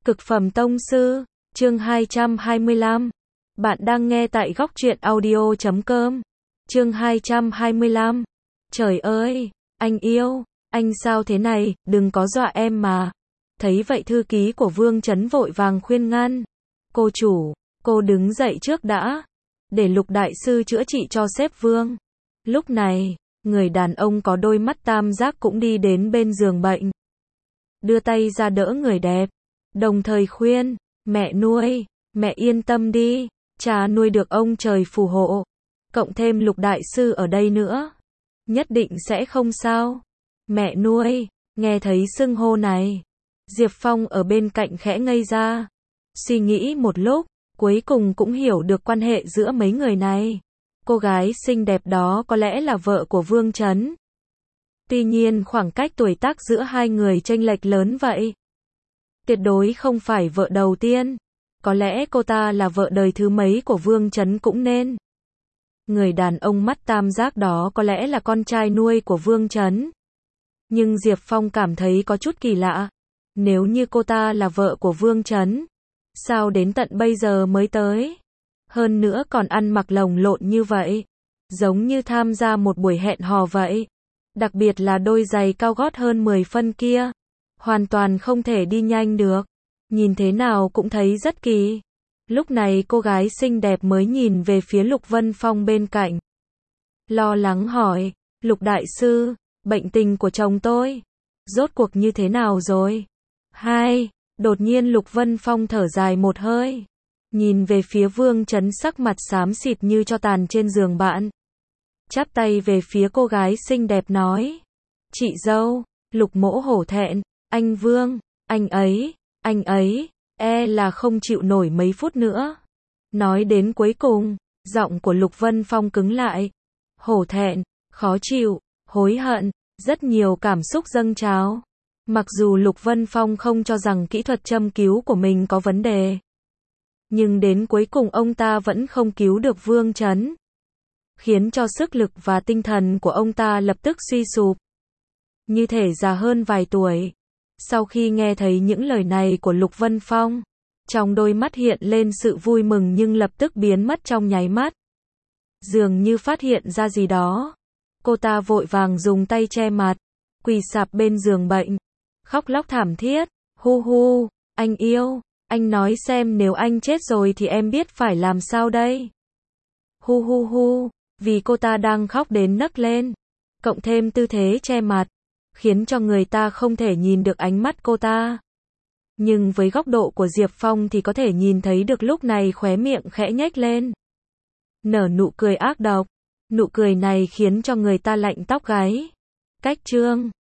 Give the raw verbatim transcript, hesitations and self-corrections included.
Cực phẩm tông sư, chương hai trăm hai mươi lăm. Bạn đang nghe tại góc truyện audio chấm com. Chương hai trăm hai mươi lăm. Trời ơi, anh yêu, anh sao thế này, đừng có dọa em mà. Thấy vậy thư ký của Vương Chấn vội vàng khuyên ngăn. Cô chủ, cô đứng dậy trước đã, để Lục đại sư chữa trị cho sếp Vương. Lúc này, người đàn ông có đôi mắt tam giác cũng đi đến bên giường bệnh. Đưa tay ra đỡ người đẹp, đồng thời khuyên, mẹ nuôi, mẹ yên tâm đi, cha nuôi được ông trời phù hộ. Cộng thêm Lục đại sư ở đây nữa, nhất định sẽ không sao. Mẹ nuôi, nghe thấy xưng hô này, Diệp Phong ở bên cạnh khẽ ngây ra. Suy nghĩ một lúc, cuối cùng cũng hiểu được quan hệ giữa mấy người này. Cô gái xinh đẹp đó có lẽ là vợ của Vương Chấn. Tuy nhiên khoảng cách tuổi tác giữa hai người chênh lệch lớn vậy. Tuyệt đối không phải vợ đầu tiên. Có lẽ cô ta là vợ đời thứ mấy của Vương Chấn cũng nên. Người đàn ông mắt tam giác đó có lẽ là con trai nuôi của Vương Chấn. Nhưng Diệp Phong cảm thấy có chút kỳ lạ. Nếu như cô ta là vợ của Vương Chấn, sao đến tận bây giờ mới tới? Hơn nữa còn ăn mặc lồng lộn như vậy, giống như tham gia một buổi hẹn hò vậy. Đặc biệt là đôi giày cao gót hơn mười phân kia, hoàn toàn không thể đi nhanh được. Nhìn thế nào cũng thấy rất kỳ. Lúc này cô gái xinh đẹp mới nhìn về phía Lục Vân Phong bên cạnh. Lo lắng hỏi, Lục đại sư, bệnh tình của chồng tôi, rốt cuộc như thế nào rồi? Hai, đột nhiên Lục Vân Phong thở dài một hơi. Nhìn về phía Vương Chấn sắc mặt xám xịt như tro tàn trên giường bạn. Chắp tay về phía cô gái xinh đẹp nói. Chị dâu, Lục mỗ hổ thẹn, anh Vương, anh ấy, anh ấy, e là không chịu nổi mấy phút nữa. Nói đến cuối cùng, giọng của Lục Vân Phong cứng lại. Hổ thẹn, khó chịu, hối hận, rất nhiều cảm xúc dâng trào. Mặc dù Lục Vân Phong không cho rằng kỹ thuật châm cứu của mình có vấn đề, nhưng đến cuối cùng ông ta vẫn không cứu được Vương Chấn, khiến cho sức lực và tinh thần của ông ta lập tức suy sụp, như thể già hơn vài tuổi. Sau khi nghe thấy những lời này của Lục Vân Phong, trong đôi mắt hiện lên sự vui mừng nhưng lập tức biến mất trong nháy mắt. Dường như phát hiện ra gì đó, cô ta vội vàng dùng tay che mặt, quỳ sạp bên giường bệnh, khóc lóc thảm thiết. Hu hu, anh yêu, anh nói xem nếu anh chết rồi thì em biết phải làm sao đây? Hu hu hu, vì cô ta đang khóc đến nấc lên, cộng thêm tư thế che mặt, khiến cho người ta không thể nhìn được ánh mắt cô ta. Nhưng với góc độ của Diệp Phong thì có thể nhìn thấy được lúc này khóe miệng khẽ nhếch lên, nở nụ cười ác độc. Nụ cười này khiến cho người ta lạnh tóc gáy. Cách chương